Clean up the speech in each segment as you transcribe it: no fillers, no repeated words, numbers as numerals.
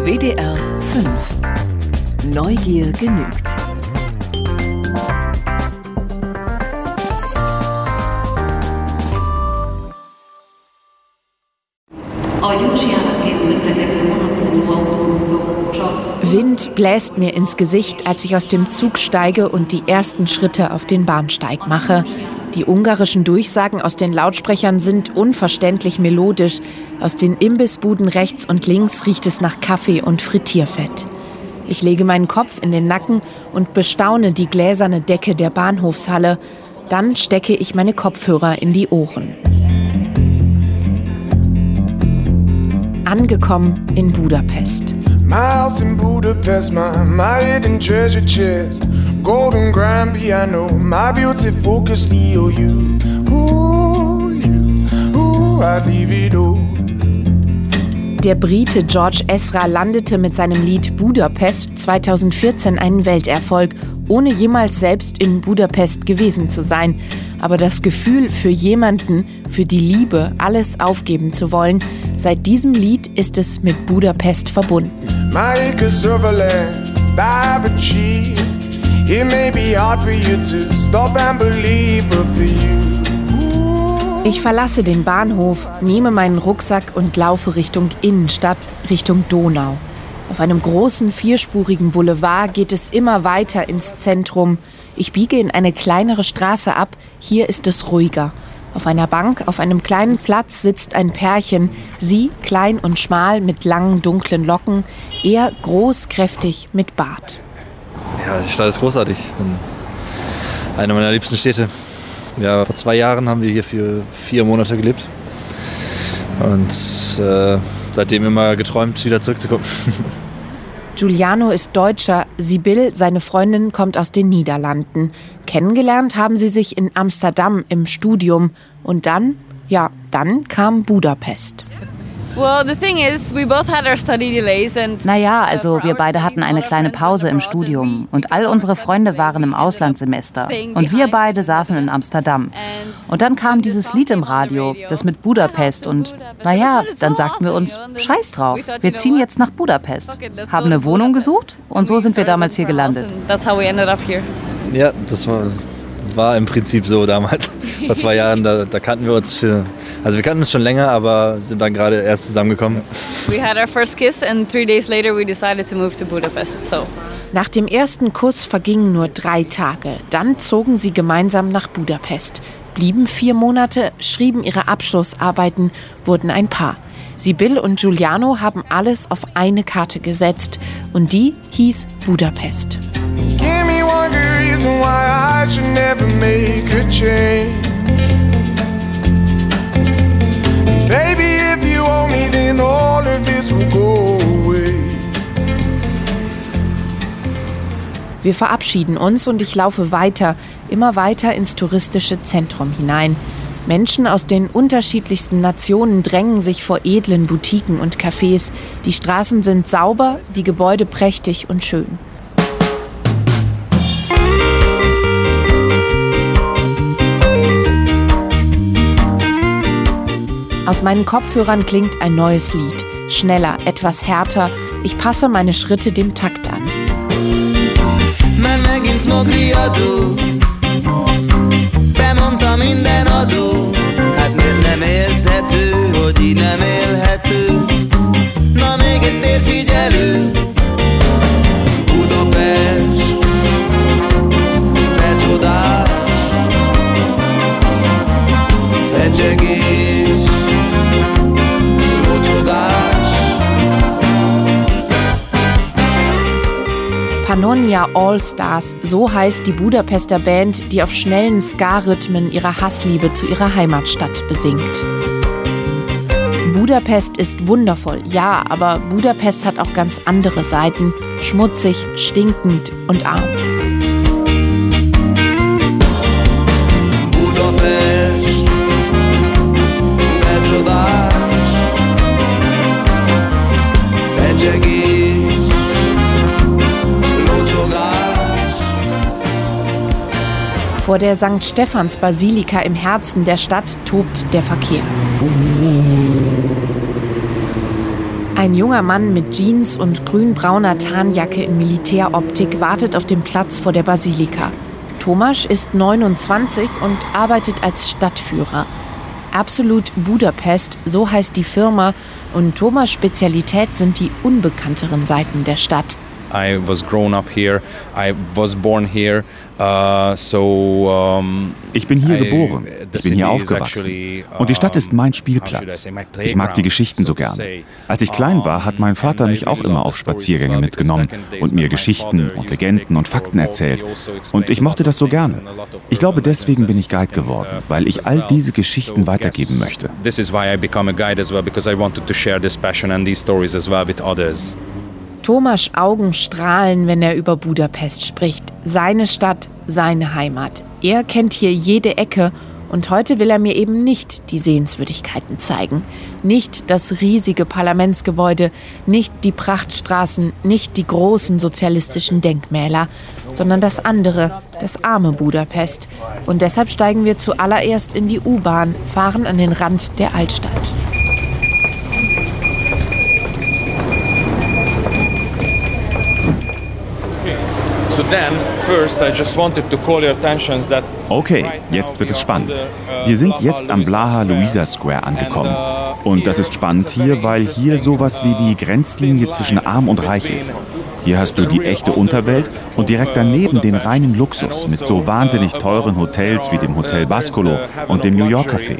WDR 5. Neugier genügt. Wind bläst mir ins Gesicht, als ich aus dem Zug steige und die ersten Schritte auf den Bahnsteig mache. Die ungarischen Durchsagen aus den Lautsprechern sind unverständlich melodisch. Aus den Imbissbuden rechts und links riecht es nach Kaffee und Frittierfett. Ich lege meinen Kopf in den Nacken und bestaune die gläserne Decke der Bahnhofshalle. Dann stecke ich meine Kopfhörer in die Ohren. Angekommen in Budapest. My house in Budapest, my hidden treasure chest, golden grand piano, my beauty focused EOU. I'd leave it all. Der Brite George Ezra landete mit seinem Lied Budapest 2014 einen Welterfolg, ohne jemals selbst in Budapest gewesen zu sein. Aber das Gefühl für jemanden, für die Liebe, alles aufgeben zu wollen, seit diesem Lied ist es mit Budapest verbunden. My acres of land I've achieved. It may be hard for you to stop and believe, but for you. Ich verlasse den Bahnhof, nehme meinen Rucksack und laufe Richtung Innenstadt, Richtung Donau. Auf einem großen, vierspurigen Boulevard geht es immer weiter ins Zentrum. Ich biege in eine kleinere Straße ab, hier ist es ruhiger. Auf einer Bank, auf einem kleinen Platz sitzt ein Pärchen. Sie, klein und schmal, mit langen, dunklen Locken. Er, groß, kräftig, mit Bart. Ja, die Stadt ist großartig. Eine meiner liebsten Städte. Ja, vor 2 Jahren haben wir hier für 4 Monate gelebt. Und seitdem immer geträumt, wieder zurückzukommen. Giuliano ist Deutscher, Sibyl, seine Freundin, kommt aus den Niederlanden. Kennengelernt haben sie sich in Amsterdam im Studium. Und dann kam Budapest. Naja, also wir beide hatten eine kleine Pause im Studium und all unsere Freunde waren im Auslandssemester und wir beide saßen in Amsterdam. Und dann kam dieses Lied im Radio, das mit Budapest und naja, dann sagten wir uns, scheiß drauf, wir ziehen jetzt nach Budapest, haben eine Wohnung gesucht und so sind wir damals hier gelandet. Ja, das war im Prinzip so damals. Vor 2 Jahren, da kannten wir uns wir kannten uns schon länger, aber sind dann gerade erst zusammengekommen. We had our first kiss and 3 days later we decided to move to Budapest. Nach dem ersten Kuss vergingen nur 3 Tage. Dann zogen sie gemeinsam nach Budapest, blieben 4 Monate, schrieben ihre Abschlussarbeiten, wurden ein Paar. Sibyl und Giuliano haben alles auf eine Karte gesetzt und die hieß Budapest. Give me one good reason why I should never make a change. Baby, if you owe me, then all of this will go away. Wir verabschieden uns und ich laufe weiter, immer weiter ins touristische Zentrum hinein. Menschen aus den unterschiedlichsten Nationen drängen sich vor edlen Boutiquen und Cafés. Die Straßen sind sauber, die Gebäude prächtig und schön. Aus meinen Kopfhörern klingt ein neues Lied. Schneller, etwas härter. Ich passe meine Schritte dem Takt an. Pannonia All Stars, so heißt die Budapester Band, die auf schnellen Ska-Rhythmen ihre Hassliebe zu ihrer Heimatstadt besingt. Budapest ist wundervoll, ja, aber Budapest hat auch ganz andere Seiten, schmutzig, stinkend und arm. Budapest, Vor der St. Stephans-Basilika im Herzen der Stadt tobt der Verkehr. Ein junger Mann mit Jeans und grün-brauner Tarnjacke in Militäroptik wartet auf dem Platz vor der Basilika. Tomasz ist 29 und arbeitet als Stadtführer. Absolut Budapest, so heißt die Firma, und Tomasz' Spezialität sind die unbekannteren Seiten der Stadt. I was grown up here. I was born here. Ich bin hier geboren, ich bin hier aufgewachsen. Und die Stadt ist mein Spielplatz. Ich mag die Geschichten so gerne. Als ich klein war, hat mein Vater mich auch immer auf Spaziergänge mitgenommen und mir Geschichten und Legenden und Fakten erzählt. Und ich mochte das so gerne. Ich glaube, deswegen bin ich Guide geworden, weil ich all diese Geschichten weitergeben möchte. This is why I became a guide as well, because I wanted to share this passion and these stories as well with others. Tomasz' Augen strahlen, wenn er über Budapest spricht. Seine Stadt, seine Heimat. Er kennt hier jede Ecke und heute will er mir eben nicht die Sehenswürdigkeiten zeigen. Nicht das riesige Parlamentsgebäude, nicht die Prachtstraßen, nicht die großen sozialistischen Denkmäler, sondern das andere, das arme Budapest. Und deshalb steigen wir zuallererst in die U-Bahn, fahren an den Rand der Altstadt. Okay, jetzt wird es spannend. Wir sind jetzt am Blaha Luisa Square angekommen. Und das ist spannend hier, weil hier sowas wie die Grenzlinie zwischen Arm und Reich ist. Hier hast du die echte Unterwelt und direkt daneben den reinen Luxus mit so wahnsinnig teuren Hotels wie dem Hotel Bascolo und dem New York Café.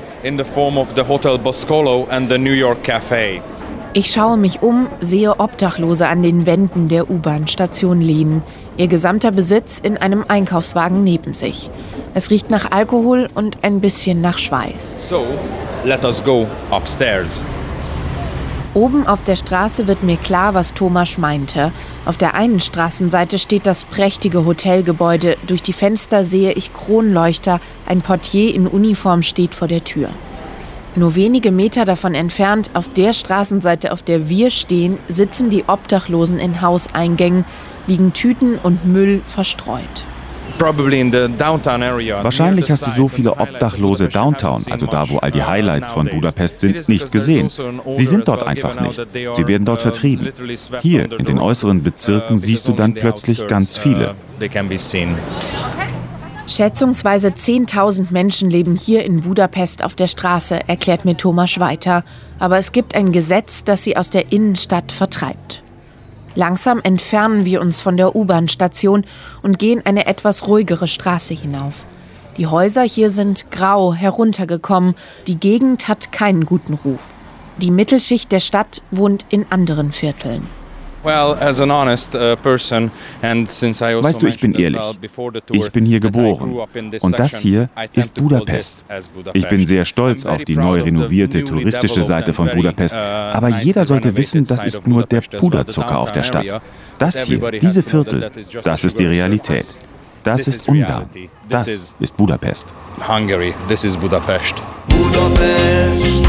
Ich schaue mich um, sehe Obdachlose an den Wänden der U-Bahn-Station lehnen. Ihr gesamter Besitz in einem Einkaufswagen neben sich. Es riecht nach Alkohol und ein bisschen nach Schweiß. So, let us go upstairs. Oben auf der Straße wird mir klar, was Tomasz meinte. Auf der einen Straßenseite steht das prächtige Hotelgebäude. Durch die Fenster sehe ich Kronleuchter. Ein Portier in Uniform steht vor der Tür. Nur wenige Meter davon entfernt, auf der Straßenseite, auf der wir stehen, sitzen die Obdachlosen in Hauseingängen, liegen Tüten und Müll verstreut. Wahrscheinlich hast du so viele Obdachlose Downtown, also da, wo all die Highlights von Budapest sind, nicht gesehen. Sie sind dort einfach nicht. Sie werden dort vertrieben. Hier, in den äußeren Bezirken, siehst du dann plötzlich ganz viele. Schätzungsweise 10.000 Menschen leben hier in Budapest auf der Straße, erklärt mir Tomasz weiter. Aber es gibt ein Gesetz, das sie aus der Innenstadt vertreibt. Langsam entfernen wir uns von der U-Bahn-Station und gehen eine etwas ruhigere Straße hinauf. Die Häuser hier sind grau heruntergekommen. Die Gegend hat keinen guten Ruf. Die Mittelschicht der Stadt wohnt in anderen Vierteln. Weißt du, ich bin ehrlich. Ich bin hier geboren. Und das hier ist Budapest. Ich bin sehr stolz auf die neu renovierte touristische Seite von Budapest. Aber jeder sollte wissen, das ist nur der Puderzucker auf der Stadt. Das hier, diese Viertel, das ist die Realität. Das ist Ungarn. Das ist Budapest. Hungary, this is Budapest. Budapest,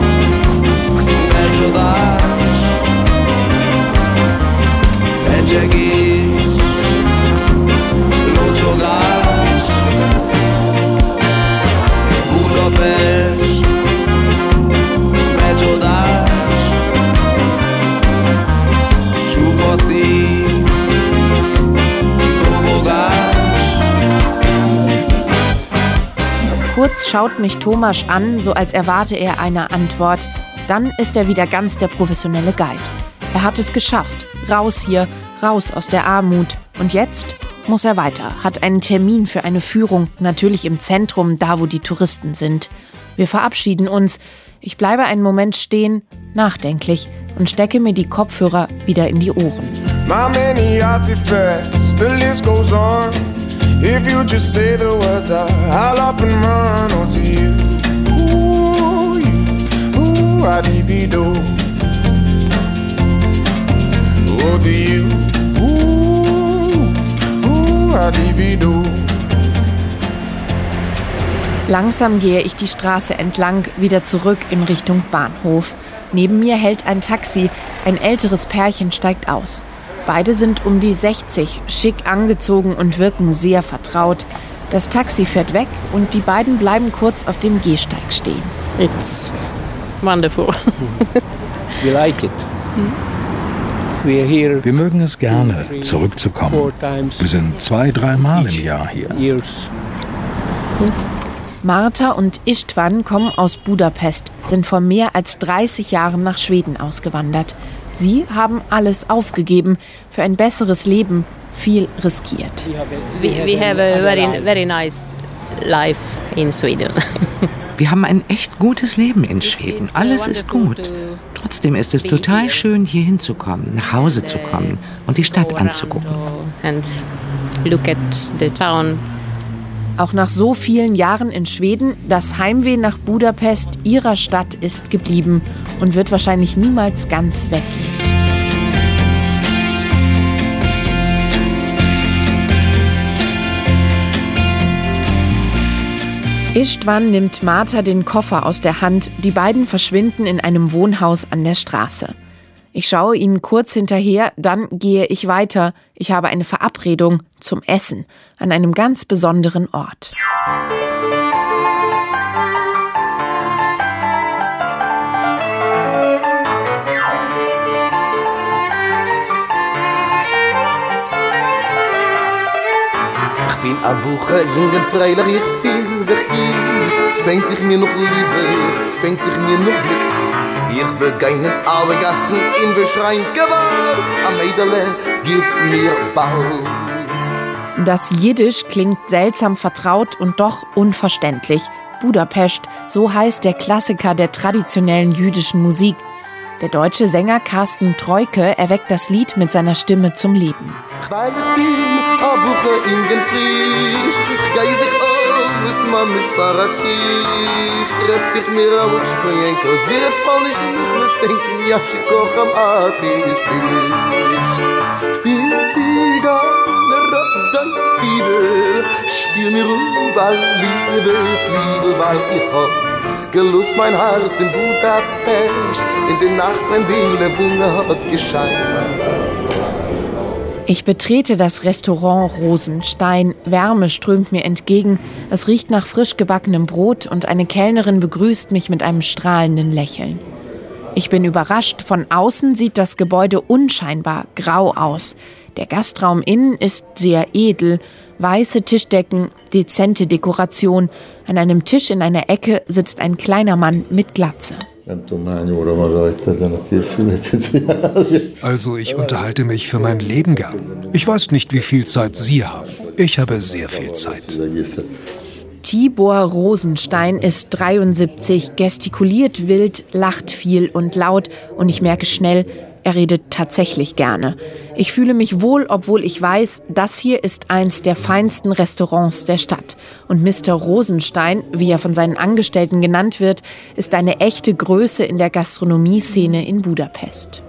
Kurz schaut mich Tomasz an, so als erwarte er eine Antwort. Dann ist er wieder ganz der professionelle Guide. Er hat es geschafft. Raus hier, raus aus der Armut. Und jetzt muss er weiter, hat einen Termin für eine Führung, natürlich im Zentrum, da wo die Touristen sind. Wir verabschieden uns. Ich bleibe einen Moment stehen, nachdenklich, und stecke mir die Kopfhörer wieder in die Ohren. My many artifacts, the list goes on. If you just say the words, I'll up and run on to you. Ooh, you, ooh, I-D-V-Do. Oh, to you. Ooh, ooh, I-D-V-Do. Langsam gehe ich die Straße entlang, wieder zurück in Richtung Bahnhof. Neben mir hält ein Taxi, ein älteres Pärchen steigt aus. Beide sind um die 60, schick angezogen und wirken sehr vertraut. Das Taxi fährt weg und die beiden bleiben kurz auf dem Gehsteig stehen. It's wonderful. We like it. Wir mögen es gerne, zurückzukommen. Wir sind 2-3 Mal im Jahr hier. Marta und Istvan kommen aus Budapest, sind vor mehr als 30 Jahren nach Schweden ausgewandert. Sie haben alles aufgegeben, für ein besseres Leben viel riskiert. We have a very nice life in Sweden. Wir haben ein echt gutes Leben in Schweden. Alles ist gut. Trotzdem ist es total schön, hier hinzukommen, nach Hause zu kommen und die Stadt anzugucken. And look at the town. Auch nach so vielen Jahren in Schweden, das Heimweh nach Budapest, ihrer Stadt, ist geblieben und wird wahrscheinlich niemals ganz weggehen. Istvan nimmt Marta den Koffer aus der Hand, die beiden verschwinden in einem Wohnhaus an der Straße. Ich schaue ihnen kurz hinterher, dann gehe ich weiter. Ich habe eine Verabredung zum Essen an einem ganz besonderen Ort. Ich bin ein Buche, jungen freilich, ich bin sich gut. Es bringt sich mir noch Liebe, es bringt sich mir noch Glück. Ich begeine alle Gassen in Beschrein gewalt. Am Mädele geht mir bald. Das Jiddisch klingt seltsam vertraut und doch unverständlich. Budapest, so heißt der Klassiker der traditionellen jüdischen Musik. Der deutsche Sänger Carsten Troike erweckt das Lied mit seiner Stimme zum Leben. Weil ich bin a Buche ingen frisch, ich geh sich aus, man ist Paradies. Treff ich mir auch springen, kosiert voll nicht in mich, muss denken, ja, ich koch am Atisch Spiel Zigarre auf dein Fiedel, spiel mir überall Liebesliebe, weil ich hab gelust mein Herz in Budapest, in den Nacht, wenn die Lebunge hat gescheint. Ich betrete das Restaurant Rosenstein. Wärme strömt mir entgegen. Es riecht nach frisch gebackenem Brot und eine Kellnerin begrüßt mich mit einem strahlenden Lächeln. Ich bin überrascht. Von außen sieht das Gebäude unscheinbar grau aus. Der Gastraum innen ist sehr edel. Weiße Tischdecken, dezente Dekoration. An einem Tisch in einer Ecke sitzt ein kleiner Mann mit Glatze. Also ich unterhalte mich für mein Leben gern. Ich weiß nicht, wie viel Zeit Sie haben. Ich habe sehr viel Zeit. Tibor Rosenstein ist 73, gestikuliert wild, lacht viel und laut und ich merke schnell, er redet tatsächlich gerne. Ich fühle mich wohl, obwohl ich weiß, das hier ist eins der feinsten Restaurants der Stadt. Und Mr. Rosenstein, wie er von seinen Angestellten genannt wird, ist eine echte Größe in der Gastronomieszene in Budapest.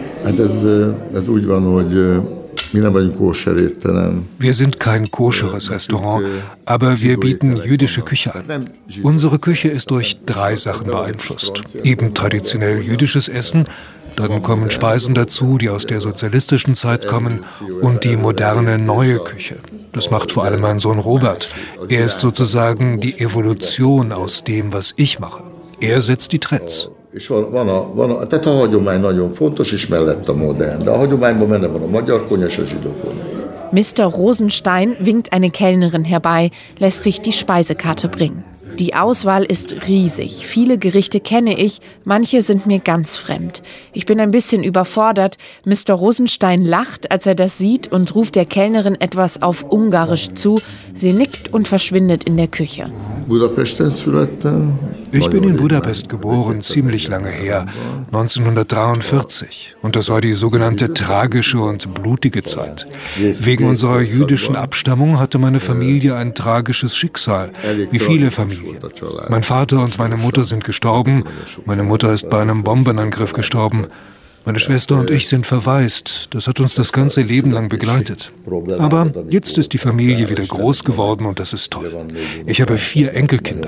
Wir sind kein koscheres Restaurant, aber wir bieten jüdische Küche an. Unsere Küche ist durch 3 Sachen beeinflusst. Eben traditionell jüdisches Essen, dann kommen Speisen dazu, die aus der sozialistischen Zeit kommen, und die moderne neue Küche. Das macht vor allem mein Sohn Robert. Er ist sozusagen die Evolution aus dem, was ich mache. Er setzt die Trends. Tehát a hagyomány nagyon fontos, és mellett a modern. De a hagyományban benne van a magyar konyha és a zsidó konyha. Mr. Rosenstein winkt eine Kellnerin herbei, lässt sich die Speisekarte bringen. Die Auswahl ist riesig. Viele Gerichte kenne ich, manche sind mir ganz fremd. Ich bin ein bisschen überfordert. Mr. Rosenstein lacht, als er das sieht und ruft der Kellnerin etwas auf Ungarisch zu. Sie nickt und verschwindet in der Küche. Ich bin in Budapest geboren, ziemlich lange her, 1943. Und das war die sogenannte tragische und blutige Zeit. Wegen unserer jüdischen Abstammung hatte meine Familie ein tragisches Schicksal, wie viele Familien. Mein Vater und meine Mutter sind gestorben. Meine Mutter ist bei einem Bombenangriff gestorben. Meine Schwester und ich sind verwaist. Das hat uns das ganze Leben lang begleitet. Aber jetzt ist die Familie wieder groß geworden und das ist toll. Ich habe 4 Enkelkinder.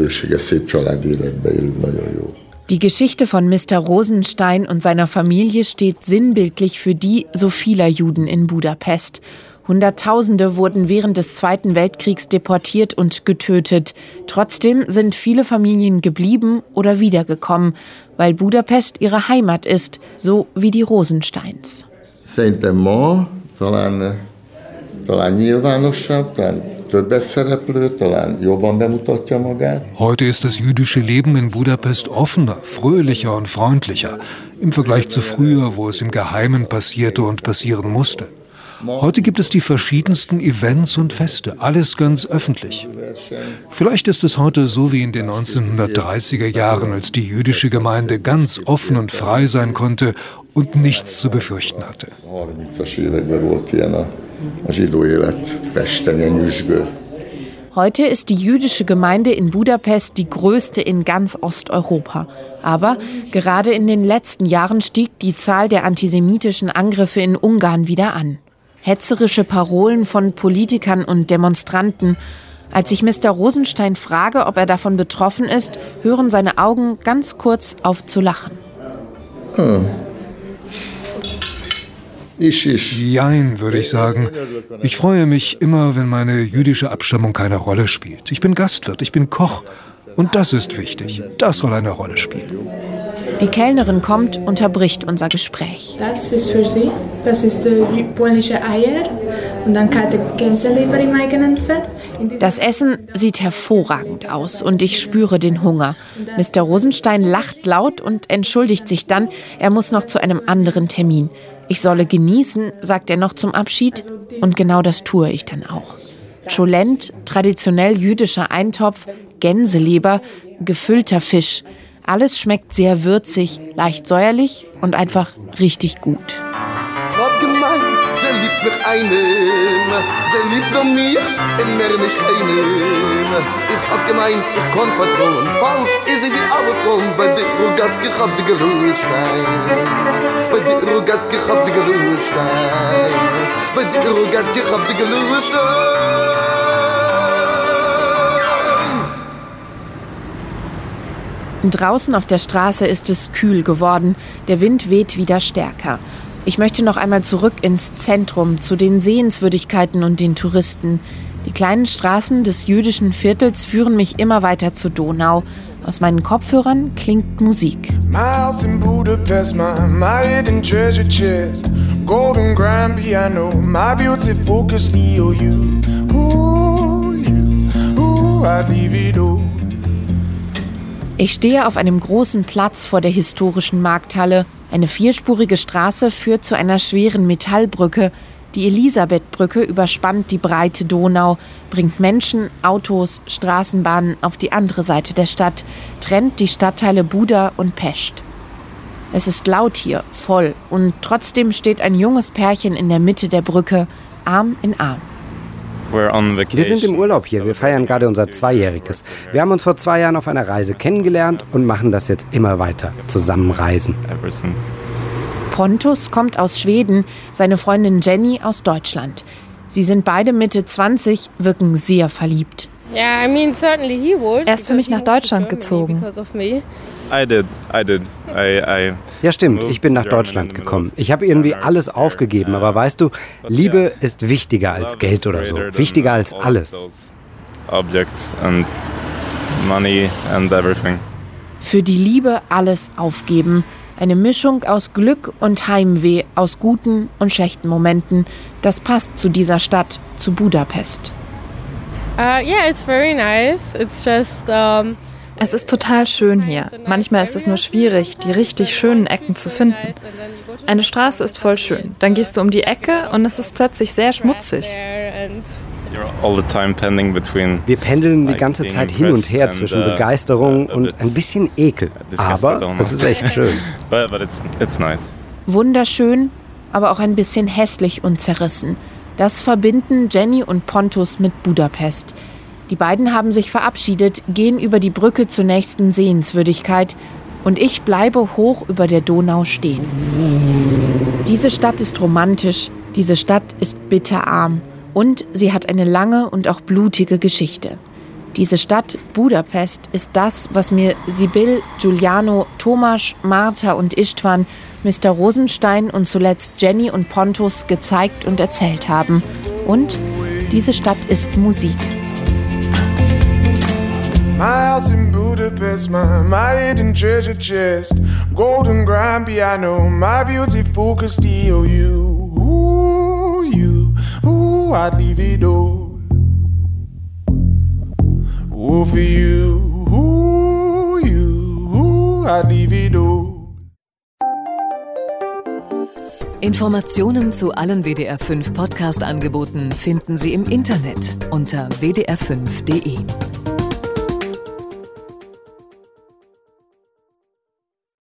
Die Geschichte von Mr. Rosenstein und seiner Familie steht sinnbildlich für die so vieler Juden in Budapest. Hunderttausende wurden während des Zweiten Weltkriegs deportiert und getötet. Trotzdem sind viele Familien geblieben oder wiedergekommen, weil Budapest ihre Heimat ist, so wie die Rosensteins. Heute ist das jüdische Leben in Budapest offener, fröhlicher und freundlicher im Vergleich zu früher, wo es im Geheimen passierte und passieren musste. Heute gibt es die verschiedensten Events und Feste, alles ganz öffentlich. Vielleicht ist es heute so wie in den 1930er Jahren, als die jüdische Gemeinde ganz offen und frei sein konnte und nichts zu befürchten hatte. Heute ist die jüdische Gemeinde in Budapest die größte in ganz Osteuropa. Aber gerade in den letzten Jahren stieg die Zahl der antisemitischen Angriffe in Ungarn wieder an. Hetzerische Parolen von Politikern und Demonstranten. Als ich Mr. Rosenstein frage, ob er davon betroffen ist, hören seine Augen ganz kurz auf zu lachen. Jein, würde ich sagen. Ich freue mich immer, wenn meine jüdische Abstammung keine Rolle spielt. Ich bin Gastwirt, ich bin Koch. Und das ist wichtig. Das soll eine Rolle spielen. Die Kellnerin kommt, unterbricht unser Gespräch. Das ist für Sie. Das ist polnische Eier und dann kalte Gänseleber im eigenen Fett. Das Essen sieht hervorragend aus und ich spüre den Hunger. Mr. Rosenstein lacht laut und entschuldigt sich dann, er muss noch zu einem anderen Termin. Ich solle genießen, sagt er noch zum Abschied, und genau das tue ich dann auch. Cholent, traditionell jüdischer Eintopf, Gänseleber, gefüllter Fisch. Alles schmeckt sehr würzig, leicht säuerlich und einfach richtig gut. Ich hab gemeint, sie liebt mich einem, sie liebt nur mich und mehr nicht keinem. Ich hab gemeint, ich kann vertrauen, falsch ist sie wie alle Frauen. Bei der Rogatke hab sie gelöst, bei der Rogatke hab sie gelöst, bei der Rogatke hab sie gelöst. Draußen auf der Straße ist es kühl geworden. Der Wind weht wieder stärker. Ich möchte noch einmal zurück ins Zentrum, zu den Sehenswürdigkeiten und den Touristen. Die kleinen Straßen des jüdischen Viertels führen mich immer weiter zur Donau. Aus meinen Kopfhörern klingt Musik. My house in Budapest, my hidden treasure chest, golden grand piano, my beauty focus EOU. Ooh, I'd leave it all. Ich stehe auf einem großen Platz vor der historischen Markthalle. Eine vierspurige Straße führt zu einer schweren Metallbrücke. Die Elisabethbrücke überspannt die breite Donau, bringt Menschen, Autos, Straßenbahnen auf die andere Seite der Stadt, trennt die Stadtteile Buda und Pest. Es ist laut hier, voll, und trotzdem steht ein junges Pärchen in der Mitte der Brücke, Arm in Arm. Wir sind im Urlaub hier, wir feiern gerade unser Zweijähriges. Wir haben uns vor 2 Jahren auf einer Reise kennengelernt und machen das jetzt immer weiter, zusammen reisen. Pontus kommt aus Schweden, seine Freundin Jenny aus Deutschland. Sie sind beide Mitte 20, wirken sehr verliebt. Er ist für mich nach Deutschland gezogen. Ja, stimmt, ich bin nach Deutschland gekommen. Ich habe irgendwie alles aufgegeben, aber weißt du, Liebe ist wichtiger als Geld oder so, wichtiger als alles. Für die Liebe alles aufgeben. Eine Mischung aus Glück und Heimweh, aus guten und schlechten Momenten. Das passt zu dieser Stadt, zu Budapest. It's very nice. It's just Es ist total schön hier. Manchmal ist es nur schwierig, die richtig schönen Ecken zu finden. Eine Straße ist voll schön. Dann gehst du um die Ecke und es ist plötzlich sehr schmutzig. Wir pendeln die ganze Zeit hin und her zwischen Begeisterung und ein bisschen Ekel. Aber es ist echt schön. Wunderschön, aber auch ein bisschen hässlich und zerrissen. Das verbinden Jenny und Pontus mit Budapest. Die beiden haben sich verabschiedet, gehen über die Brücke zur nächsten Sehenswürdigkeit und ich bleibe hoch über der Donau stehen. Diese Stadt ist romantisch, diese Stadt ist bitterarm und sie hat eine lange und auch blutige Geschichte. Diese Stadt, Budapest, ist das, was mir Sibyl, Giuliano, Tomasz, Martha und Istvan, Mr. Rosenstein und zuletzt Jenny und Pontus gezeigt und erzählt haben. Und diese Stadt ist Musik. My house in Budapest, my hidden treasure chest, golden grand piano, my beautiful Castillo. I'd leave it all. Oh, for you, I'd leave it all. Informationen zu allen WDR 5 Podcast-Angeboten finden Sie im Internet unter wdr5.de.